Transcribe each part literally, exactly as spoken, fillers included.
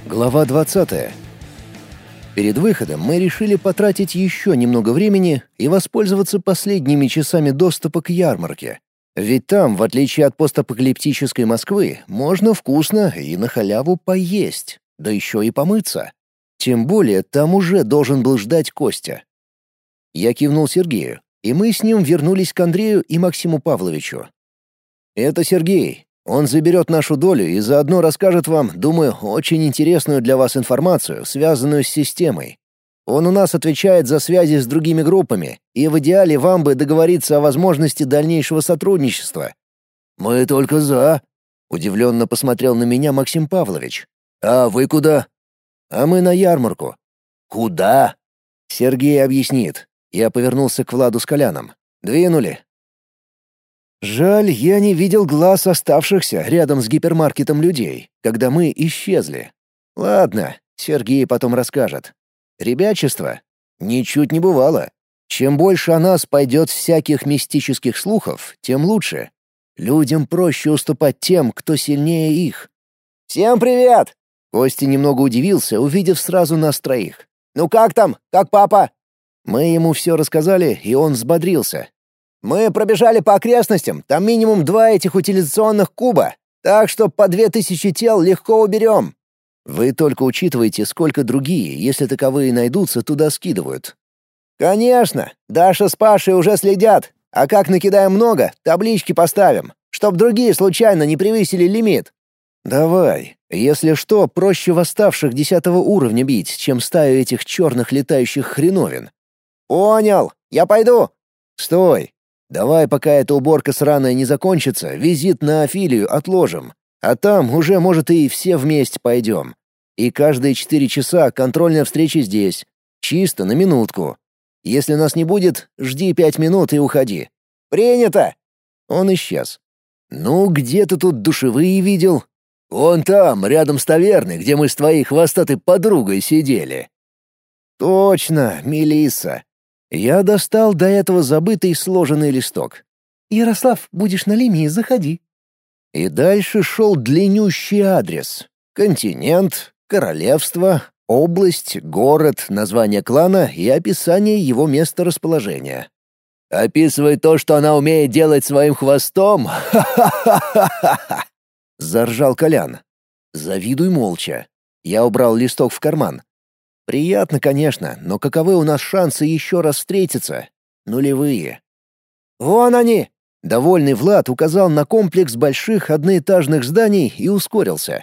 Глава двадцатая. Перед выходом мы решили потратить еще немного времени и воспользоваться последними часами доступа к ярмарке. Ведь там, в отличие от постапокалиптической Москвы, можно вкусно и на халяву поесть, да еще и помыться. Тем более там уже должен был ждать Костя. Я кивнул Сергею, и мы с ним вернулись к Андрею и Максиму Павловичу. «Это Сергей. Он заберет нашу долю и заодно расскажет вам, думаю, очень интересную для вас информацию, связанную с системой. Он у нас отвечает за связи с другими группами, и в идеале вам бы договориться о возможности дальнейшего сотрудничества». «Мы только за», — удивленно посмотрел на меня Максим Павлович. «А вы куда?» «А мы на ярмарку». «Куда?» «Сергей объяснит». Я повернулся к Владу с Коляном. «Двинули». Жаль, я не видел глаз оставшихся рядом с гипермаркетом людей, когда мы исчезли. Ладно, Сергей потом расскажет. Ребячество? Ничуть не бывало. Чем больше о нас пойдет всяких мистических слухов, тем лучше. Людям проще уступать тем, кто сильнее их. «Всем привет!» Костя немного удивился, увидев сразу нас троих. «Ну как там? Как папа?» Мы ему все рассказали, и он взбодрился. «Мы пробежали по окрестностям, там минимум два этих утилизационных куба, так что по две тысячи тел легко уберем». Вы только учитывайте, сколько другие, если таковые найдутся, туда скидывают. «Конечно, Даша с Пашей уже следят, а как накидаем много, таблички поставим, чтоб другие случайно не превысили лимит». «Давай, если что, проще восставших десятого уровня бить, чем стаю этих черных летающих хреновин». «Понял, я пойду». «Стой. Давай, пока эта уборка сраная не закончится, визит на Афилию отложим. А там уже, может, и все вместе пойдем. И каждые четыре часа контрольная встреча здесь. Чисто на минутку. Если нас не будет, жди пять минут и уходи». «Принято!» Он исчез. «Ну, где ты тут душевые видел?» «Вон там, рядом с таверной, где мы с твоей хвостатой подругой сидели». «Точно, Мелисса». Я достал до этого забытый сложенный листок. «Ярослав, будешь на линии, заходи». И дальше шел длиннющий адрес. Континент, королевство, область, город, название клана и описание его месторасположения. «Описывай то, что она умеет делать своим хвостом? Ха-ха-ха-ха-ха!» — заржал Колян. «Завидуй молча». Я убрал листок в карман. Приятно, конечно, но каковы у нас шансы еще раз встретиться? Нулевые. «Вон они!» Довольный Влад указал на комплекс больших одноэтажных зданий и ускорился.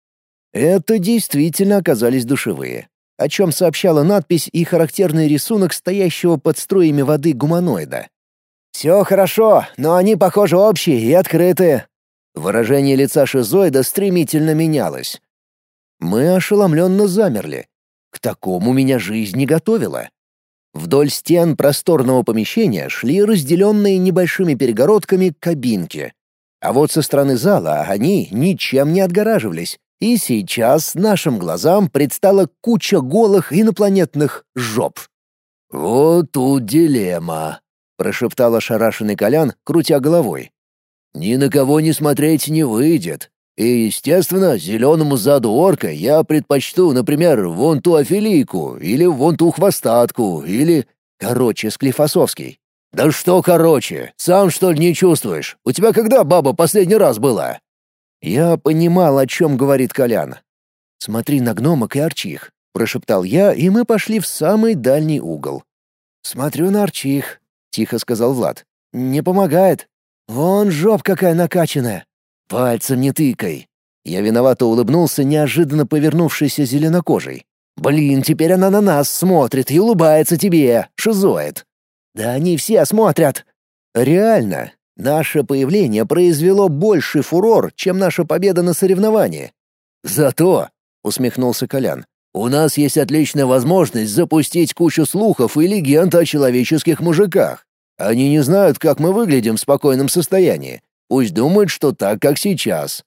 Это действительно оказались душевые, о чем сообщала надпись и характерный рисунок стоящего под струями воды гуманоида. «Все хорошо, но они, похоже, общие и открытые». Выражение лица шизоида стремительно менялось. Мы ошеломленно замерли. К такому меня жизнь не готовила. Вдоль стен просторного помещения шли разделенные небольшими перегородками кабинки. А вот со стороны зала они ничем не отгораживались, и сейчас нашим глазам предстала куча голых инопланетных жоп. «Вот тут дилемма», — прошептал ошарашенный Колян, крутя головой. «Ни на кого не смотреть не выйдет. И, естественно, зеленому заду орка я предпочту, например, вон ту афилийку, или вон ту хвостатку, или... Короче, Склифосовский». «Да что короче? Сам, что ли, не чувствуешь? У тебя когда баба последний раз была?» Я понимал, о чем говорит Колян. «Смотри на гномок и арчих», — прошептал я, и мы пошли в самый дальний угол. «Смотрю на арчих», — тихо сказал Влад. «Не помогает. Вон жоп какая накачанная». «Пальцем не тыкай». Я виновато улыбнулся, неожиданно повернувшейся зеленокожей. «Блин, теперь она на нас смотрит и улыбается тебе, шизоид». «Да они все смотрят». «Реально, наше появление произвело больший фурор, чем наша победа на соревновании». «Зато», — усмехнулся Колян, — «у нас есть отличная возможность запустить кучу слухов и легенд о человеческих мужиках. Они не знают, как мы выглядим в спокойном состоянии. Пусть думают, что так, как сейчас».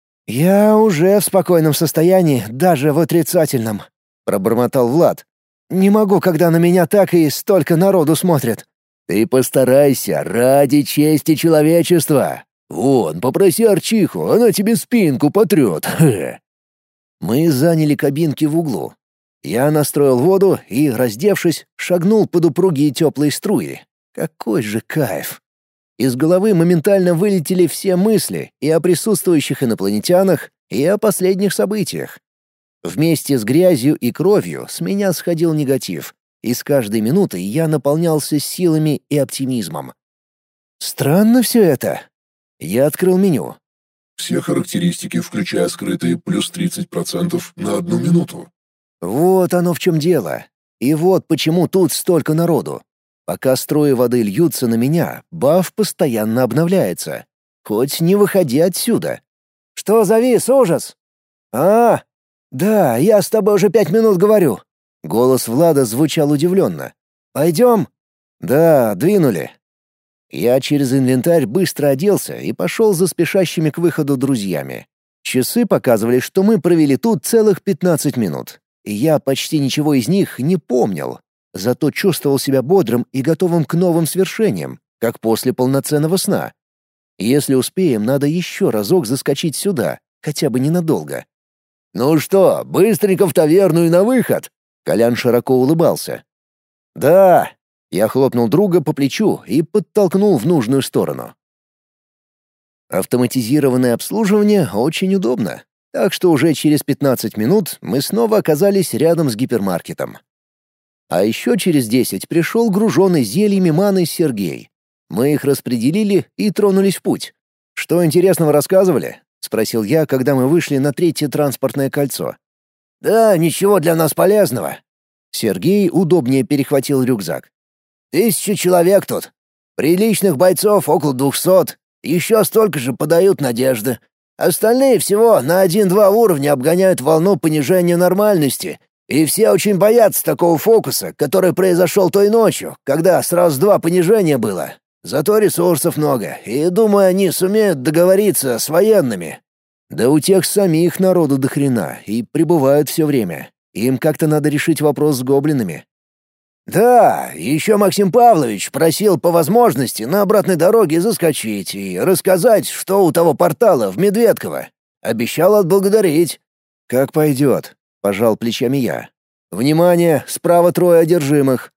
«Я уже в спокойном состоянии, даже в отрицательном», — пробормотал Влад. «Не могу, когда на меня так и столько народу смотрят». «Ты постарайся ради чести человечества. Вон, попроси Арчиху, она тебе спинку потрет». Мы заняли кабинки в углу. Я настроил воду и, раздевшись, шагнул под упругие теплые струи. Какой же кайф! Из головы моментально вылетели все мысли и о присутствующих инопланетянах, и о последних событиях. Вместе с грязью и кровью с меня сходил негатив, и с каждой минутой я наполнялся силами и оптимизмом. Странно все это. Я открыл меню. Все характеристики, включая скрытые, плюс тридцать процентов на одну минуту. Вот оно в чем дело. И вот почему тут столько народу. Пока струи воды льются на меня, баф постоянно обновляется. Хоть не выходи отсюда. «Что завис, ужас?» «А, да, я с тобой уже пять минут говорю». Голос Влада звучал удивленно. «Пойдем?» «Да, двинули». Я через инвентарь быстро оделся и пошел за спешащими к выходу друзьями. Часы показывали, что мы провели тут целых пятнадцать минут. И я почти ничего из них не помнил. Зато чувствовал себя бодрым и готовым к новым свершениям, как после полноценного сна. Если успеем, надо еще разок заскочить сюда, хотя бы ненадолго. «Ну что, быстренько в таверну и на выход!» Колян широко улыбался. «Да!» Я хлопнул друга по плечу и подтолкнул в нужную сторону. Автоматизированное обслуживание очень удобно, так что уже через пятнадцать минут мы снова оказались рядом с гипермаркетом. А еще через десять пришел груженный зельями маны Сергей. Мы их распределили и тронулись в путь. «Что интересного рассказывали?» — спросил я, когда мы вышли на третье транспортное кольцо. «Да, ничего для нас полезного». Сергей удобнее перехватил рюкзак. «Тысяча человек тут. Приличных бойцов около двухсот. Еще столько же подают надежды. Остальные всего на один-два уровня обгоняют волну понижения нормальности. И все очень боятся такого фокуса, который произошел той ночью, когда сразу два понижения было. Зато ресурсов много, и, думаю, они сумеют договориться с военными». «Да у тех самих народу до хрена, и прибывают все время. Им как-то надо решить вопрос с гоблинами». «Да, еще Максим Павлович просил по возможности на обратной дороге заскочить и рассказать, что у того портала в Медведково. Обещал отблагодарить». «Как пойдет», — пожал плечами я. «Внимание, справа трое одержимых».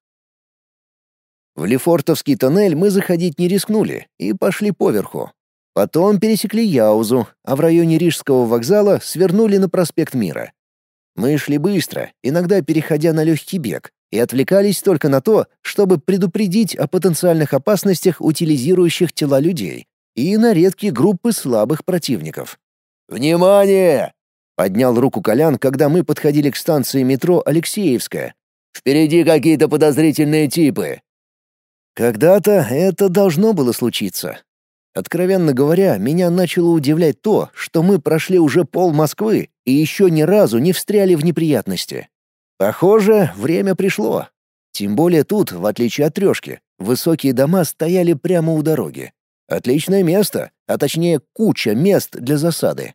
В Лефортовский тоннель мы заходить не рискнули и пошли поверху. Потом пересекли Яузу, а в районе Рижского вокзала свернули на проспект Мира. Мы шли быстро, иногда переходя на легкий бег, и отвлекались только на то, чтобы предупредить о потенциальных опасностях утилизирующих тела людей и на редкие группы слабых противников. «Внимание!» — поднял руку Колян, когда мы подходили к станции метро Алексеевская. «Впереди какие-то подозрительные типы». Когда-то это должно было случиться. Откровенно говоря, меня начало удивлять то, что мы прошли уже пол Москвы и еще ни разу не встряли в неприятности. Похоже, время пришло. Тем более тут, в отличие от Трешки, высокие дома стояли прямо у дороги. Отличное место, а точнее куча мест для засады.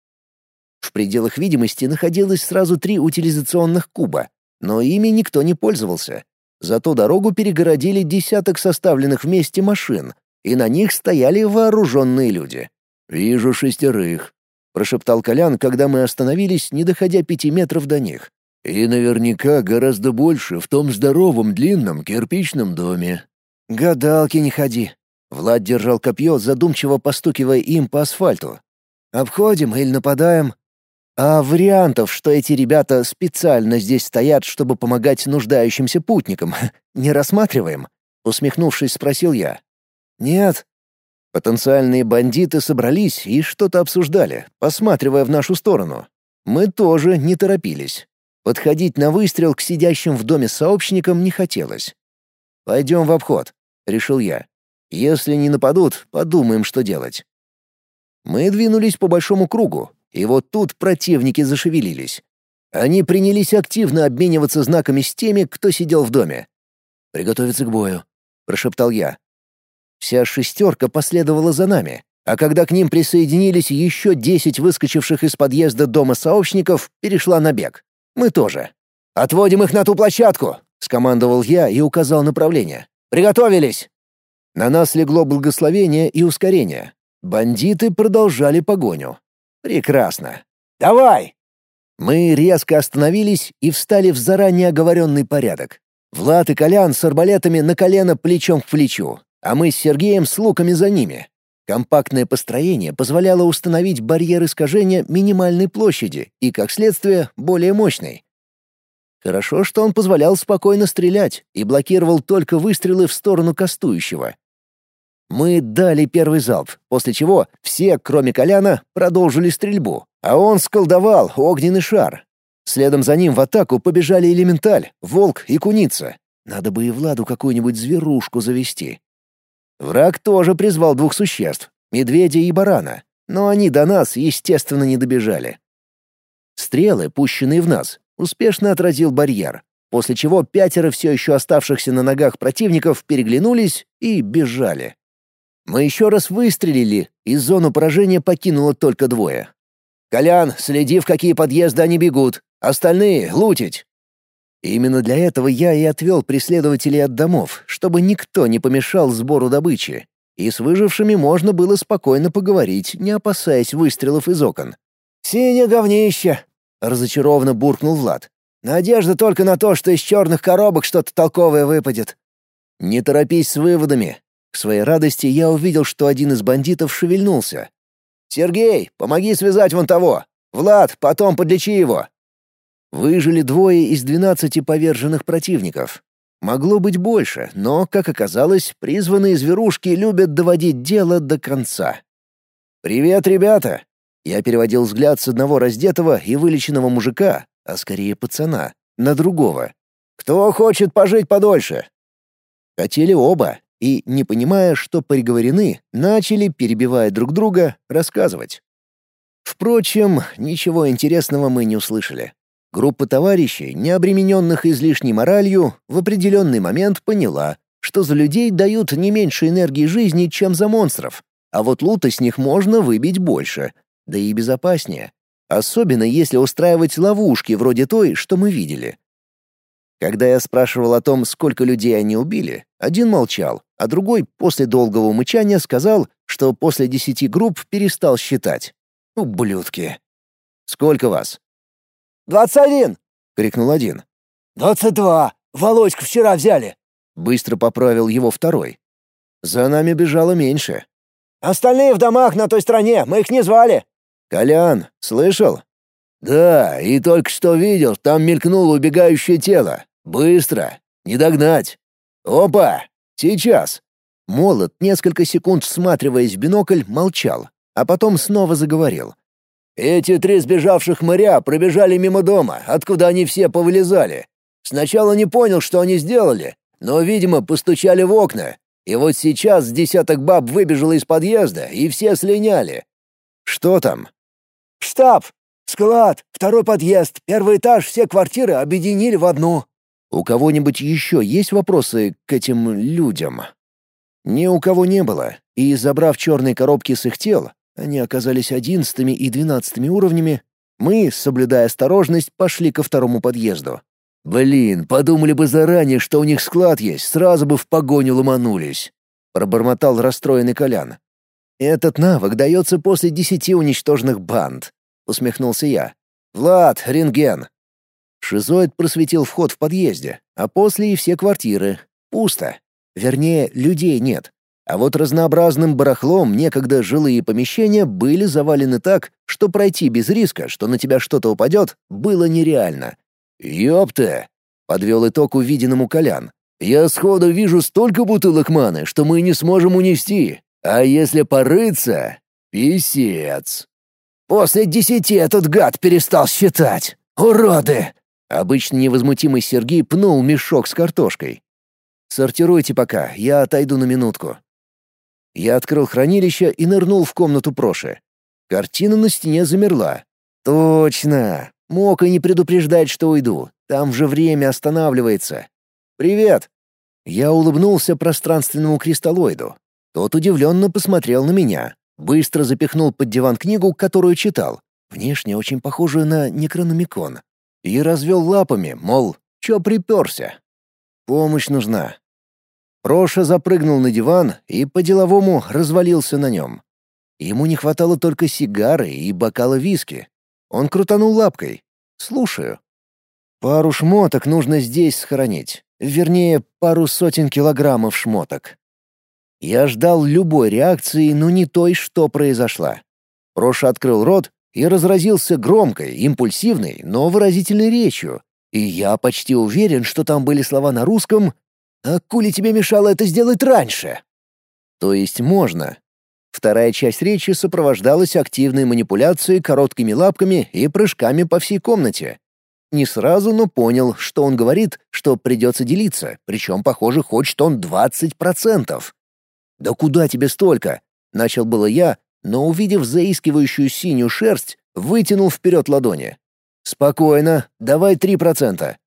В пределах видимости находилось сразу три утилизационных куба, но ими никто не пользовался. Зато дорогу перегородили десяток составленных вместе машин, и на них стояли вооруженные люди. «Вижу шестерых», — прошептал Колян, когда мы остановились, не доходя пяти метров до них. «И наверняка гораздо больше в том здоровом длинном кирпичном доме». «Гадалки не ходи». Влад держал копье, задумчиво постукивая им по асфальту. «Обходим или нападаем?» «А вариантов, что эти ребята специально здесь стоят, чтобы помогать нуждающимся путникам, не рассматриваем?» Усмехнувшись, спросил я. «Нет». Потенциальные бандиты собрались и что-то обсуждали, посматривая в нашу сторону. Мы тоже не торопились. Подходить на выстрел к сидящим в доме сообщникам не хотелось. «Пойдем в обход», — решил я. «Если не нападут, подумаем, что делать». Мы двинулись по большому кругу, и вот тут противники зашевелились. Они принялись активно обмениваться знаками с теми, кто сидел в доме. «Приготовиться к бою», — прошептал я. Вся шестерка последовала за нами, а когда к ним присоединились еще десять выскочивших из подъезда дома сообщников, перешла на бег. Мы тоже. «Отводим их на ту площадку!» — скомандовал я и указал направление. «Приготовились!» На нас легло благословение и ускорение. Бандиты продолжали погоню. «Прекрасно! Давай!» Мы резко остановились и встали в заранее оговоренный порядок. Влад и Колян с арбалетами на колено плечом к плечу, а мы с Сергеем с луками за ними. Компактное построение позволяло установить барьер искажения минимальной площади и, как следствие, более мощной. Хорошо, что он позволял спокойно стрелять и блокировал только выстрелы в сторону кастующего. Мы дали первый залп, после чего все, кроме Коляна, продолжили стрельбу, а он сколдовал огненный шар. Следом за ним в атаку побежали элементаль, волк и куница. Надо бы и Владу какую-нибудь зверушку завести. Враг тоже призвал двух существ — медведя и барана, но они до нас, естественно, не добежали. Стрелы, пущенные в нас, успешно отразил барьер, после чего пятеро все еще оставшихся на ногах противников переглянулись и бежали. Мы еще раз выстрелили, и зону поражения покинуло только двое. «Колян, следи, в какие подъезды они бегут. Остальные — лутить!» Именно для этого я и отвел преследователей от домов, чтобы никто не помешал сбору добычи. И с выжившими можно было спокойно поговорить, не опасаясь выстрелов из окон. «Синее говнище!» — разочарованно буркнул Влад. «Надежда только на то, что из черных коробок что-то толковое выпадет». «Не торопись с выводами». К своей радости я увидел, что один из бандитов шевельнулся. «Сергей, помоги связать вон того! Влад, потом подлечи его!» Выжили двое из двенадцати поверженных противников. Могло быть больше, но, как оказалось, призванные зверушки любят доводить дело до конца. «Привет, ребята!» Я переводил взгляд с одного раздетого и вылеченного мужика, а скорее пацана, на другого. «Кто хочет пожить подольше?» Хотели оба, и, не понимая, что приговорены, начали, перебивая друг друга, рассказывать. Впрочем, ничего интересного мы не услышали. Группа товарищей, не обремененных излишней моралью, в определенный момент поняла, что за людей дают не меньше энергии жизни, чем за монстров, а вот лута с них можно выбить больше, да и безопаснее, особенно если устраивать ловушки вроде той, что мы видели. Когда я спрашивал о том, сколько людей они убили, один молчал, а другой после долгого мычания сказал, что после десяти групп перестал считать. Ублюдки. «Сколько вас?» «Двадцать один!» — крикнул один. «Двадцать два! Володьку вчера взяли!» — быстро поправил его второй. «За нами бежало меньше». «Остальные в домах на той стороне, мы их не звали!» «Колян, слышал?» «Да, и только что видел, там мелькнуло убегающее тело. Быстро! Не догнать! Опа! Сейчас!» Молот, несколько секунд всматриваясь в бинокль, молчал, а потом снова заговорил. «Эти три сбежавших моря пробежали мимо дома, откуда они все повылезали. Сначала не понял, что они сделали, но, видимо, постучали в окна. И вот сейчас десяток баб выбежало из подъезда, и все слиняли. Что там?» «Штаб! Склад! Второй подъезд! Первый этаж! Все квартиры объединили в одну!» «У кого-нибудь еще есть вопросы к этим людям?» Ни у кого не было, и, забрав черные коробки с их тел, они оказались одиннадцатыми и двенадцатыми уровнями, мы, соблюдая осторожность, пошли ко второму подъезду. «Блин, подумали бы заранее, что у них склад есть, сразу бы в погоню ломанулись», — пробормотал расстроенный Колян. «Этот навык дается после десяти уничтоженных банд», — усмехнулся я. «Влад, рентген». Шизоид просветил вход в подъезде, а после и все квартиры. Пусто. Вернее, людей нет. А вот разнообразным барахлом некогда жилые помещения были завалены так, что пройти без риска, что на тебя что-то упадет, было нереально. «Ёпта!» — подвел итог увиденному Колян. «Я сходу вижу столько бутылок маны, что мы не сможем унести. А если порыться — писец!» «После десяти этот гад перестал считать! Уроды!» Обычно невозмутимый Сергей пнул мешок с картошкой. «Сортируйте пока, я отойду на минутку». Я открыл хранилище и нырнул в комнату Проши. Картина на стене замерла. «Точно! Мог и не предупреждать, что уйду. Там же время останавливается. Привет!» Я улыбнулся пространственному кристаллоиду. Тот удивленно посмотрел на меня. Быстро запихнул под диван книгу, которую читал, внешне очень похожую на Некрономикон, и развел лапами, мол, чё приперся? Помощь нужна. Проша запрыгнул на диван и по-деловому развалился на нем. Ему не хватало только сигары и бокала виски. Он крутанул лапкой. Слушаю. Пару шмоток нужно здесь схоронить. Вернее, пару сотен килограммов шмоток. Я ждал любой реакции, но не той, что произошла. Проша открыл рот и разразился громкой, импульсивной, но выразительной речью. И я почти уверен, что там были слова на русском «А кули тебе мешало это сделать раньше?» То есть можно. Вторая часть речи сопровождалась активной манипуляцией короткими лапками и прыжками по всей комнате. Не сразу, но понял, что он говорит, что придется делиться, причем, похоже, хочет он двадцать процентов. «Да куда тебе столько?» — начал было я, но, увидев заискивающую синюю шерсть, вытянул вперед ладони. «Спокойно, давай три процента».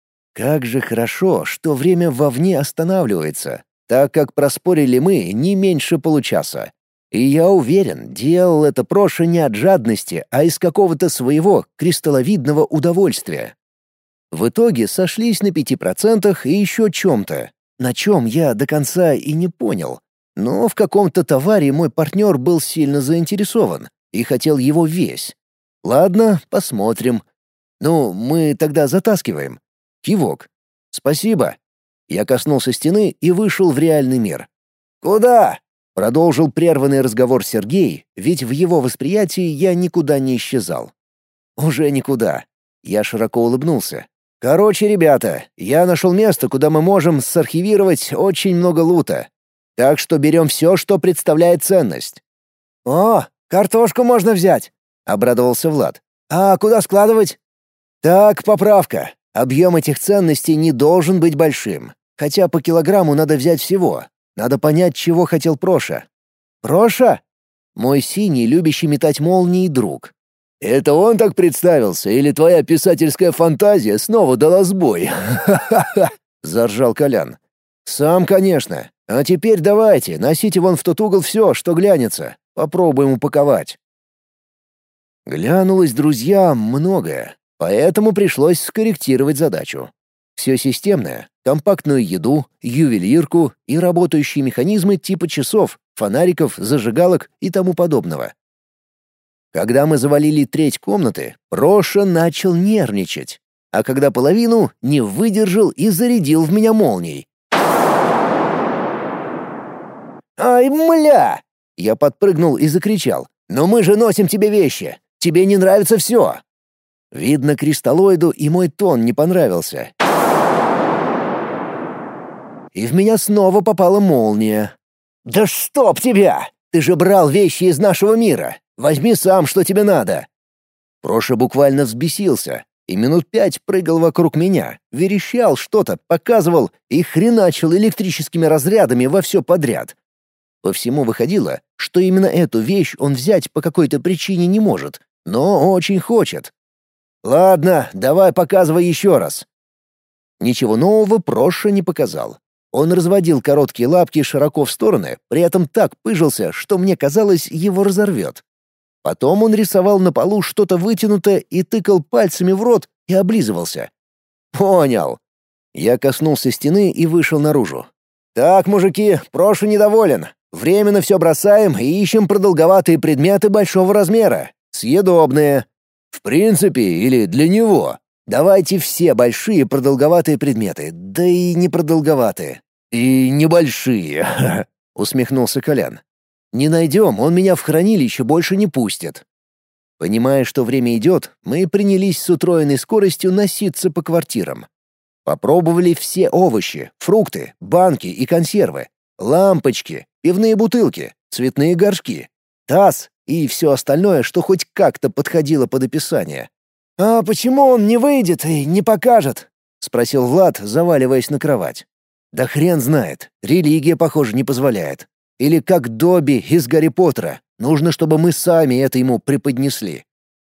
Как же хорошо, что время вовне останавливается, так как проспорили мы не меньше получаса. И я уверен, делал это Проша не от жадности, а из какого-то своего кристалловидного удовольствия. В итоге сошлись на пяти процентах и еще чем-то, на чем я до конца и не понял. Но в каком-то товаре мой партнер был сильно заинтересован и хотел его весь. Ладно, посмотрим. Ну, мы тогда затаскиваем. Кивок. Спасибо. Я коснулся стены и вышел в реальный мир. «Куда?» — продолжил прерванный разговор Сергей, ведь в его восприятии я никуда не исчезал. «Уже никуда». Я широко улыбнулся. «Короче, ребята, я нашел место, куда мы можем сархивировать очень много лута. Так что берем все, что представляет ценность». «О, картошку можно взять», — обрадовался Влад. «А куда складывать?» «Так, поправка. Объем этих ценностей не должен быть большим. Хотя по килограмму надо взять всего. Надо понять, чего хотел Проша». «Проша?» Мой синий, любящий метать молнии друг. «Это он так представился, или твоя писательская фантазия снова дала сбой?» «Ха-ха-ха!» — заржал Колян. «Сам, конечно. А теперь давайте, носите вон в тот угол все, что глянется. Попробуем упаковать». Глянулось, друзья, многое, поэтому пришлось скорректировать задачу. Все системное, компактную еду, ювелирку и работающие механизмы типа часов, фонариков, зажигалок и тому подобного. Когда мы завалили треть комнаты, Проша начал нервничать, а когда половину, не выдержал и зарядил в меня молнией. «Ай, мля!» Я подпрыгнул и закричал. «Но мы же носим тебе вещи! Тебе не нравится все!» Видно, кристаллоиду и мой тон не понравился. И в меня снова попала молния. «Да чтоб тебя! Ты же брал вещи из нашего мира! Возьми сам, что тебе надо!» Проша буквально взбесился и минут пять прыгал вокруг меня, верещал что-то, показывал и хреначил электрическими разрядами во все подряд. По всему выходило, что именно эту вещь он взять по какой-то причине не может, но очень хочет. «Ладно, давай показывай еще раз». Ничего нового Проша не показал. Он разводил короткие лапки широко в стороны, при этом так пыжился, что мне казалось, его разорвет. Потом он рисовал на полу что-то вытянутое и тыкал пальцами в рот и облизывался. «Понял». Я коснулся стены и вышел наружу. «Так, мужики, Проша недоволен. Временно все бросаем и ищем продолговатые предметы большого размера. Съедобные. В принципе, или для него. Давайте все большие продолговатые предметы, да и не продолговатые. И небольшие», — усмехнулся Колян. «Не найдем, он меня в хранилище больше не пустит». Понимая, что время идет, мы принялись с утроенной скоростью носиться по квартирам. Попробовали все овощи, фрукты, банки и консервы, лампочки, пивные бутылки, цветные горшки, таз и все остальное, что хоть как-то подходило под описание. «А почему он не выйдет и не покажет?» — спросил Влад, заваливаясь на кровать. «Да хрен знает, религия, похоже, не позволяет. Или как Добби из Гарри Поттера, нужно, чтобы мы сами это ему преподнесли».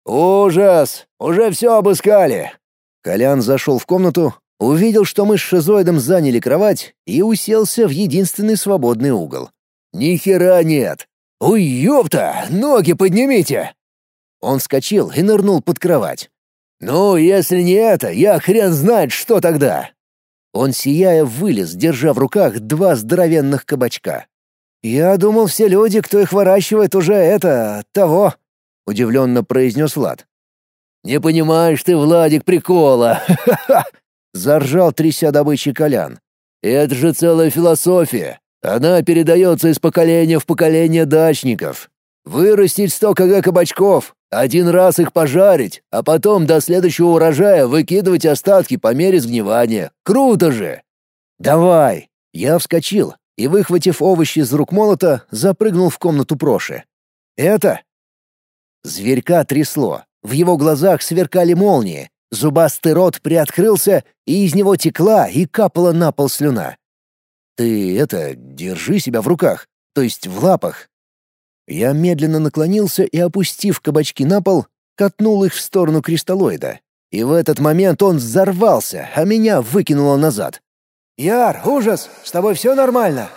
«Ужас! Уже все обыскали!» Колян зашел в комнату, увидел, что мы с шизоидом заняли кровать и уселся в единственный свободный угол. «Ни хера нет! Ой, ёпта! Ноги поднимите!» Он вскочил и нырнул под кровать. «Ну, если не это, я хрен знает, что тогда!» Он, сияя, вылез, держа в руках два здоровенных кабачка. «Я думал, все люди, кто их выращивает, уже это... того», — удивленно произнес Влад. «Не понимаешь ты, Владик, прикола!» — заржал, тряся добычей Колян. «Это же целая философия. Она передается из поколения в поколение дачников. Вырастить сто килограмм кабачков, один раз их пожарить, а потом до следующего урожая выкидывать остатки по мере сгнивания. Круто же!» «Давай!» Я вскочил и, выхватив овощи из рук молота, запрыгнул в комнату Проши. «Это?» Зверька трясло. В его глазах сверкали молнии. Зубастый рот приоткрылся, и из него текла и капала на пол слюна. «Ты это, держи себя в руках, то есть в лапах». Я медленно наклонился и, опустив кабачки на пол, катнул их в сторону кристаллоида. И в этот момент он взорвался, а меня выкинуло назад. «Яр, ужас! С тобой все нормально?»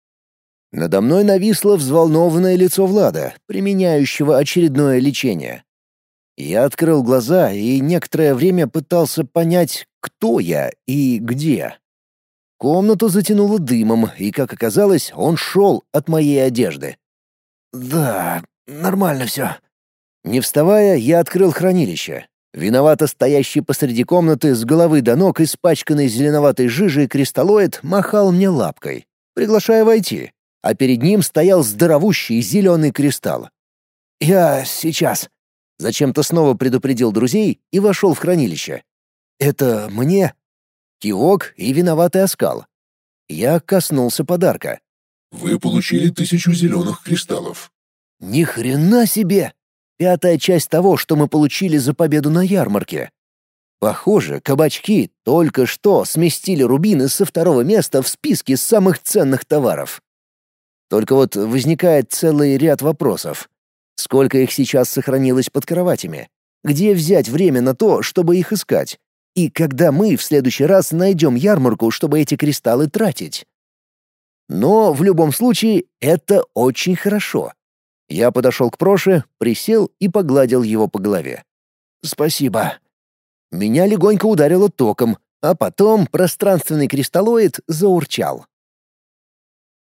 Надо мной нависло взволнованное лицо Влада, применяющего очередное лечение. Я открыл глаза и некоторое время пытался понять, кто я и где. Комнату затянуло дымом, и, как оказалось, он шел от моей одежды. «Да, нормально все». Не вставая, я открыл хранилище. Виновато стоящий посреди комнаты с головы до ног испачканный зеленоватой жижей кристаллоид махал мне лапкой, приглашая войти, а перед ним стоял здоровущий зеленый кристалл. «Я сейчас», — зачем-то снова предупредил друзей и вошел в хранилище. «Это мне?» Кивок и виноватый оскал. Я коснулся подарка. Вы получили тысячу зеленых кристаллов. Ни хрена себе! Пятая часть того, что мы получили за победу на ярмарке. Похоже, кабачки только что сместили рубины со второго места в списке самых ценных товаров. Только вот возникает целый ряд вопросов. Сколько их сейчас сохранилось под кроватями? Где взять время на то, чтобы их искать? И когда мы в следующий раз найдем ярмарку, чтобы эти кристаллы тратить? Но в любом случае это очень хорошо. Я подошел к Проше, присел и погладил его по голове. «Спасибо». Меня легонько ударило током, а потом пространственный кристаллоид заурчал.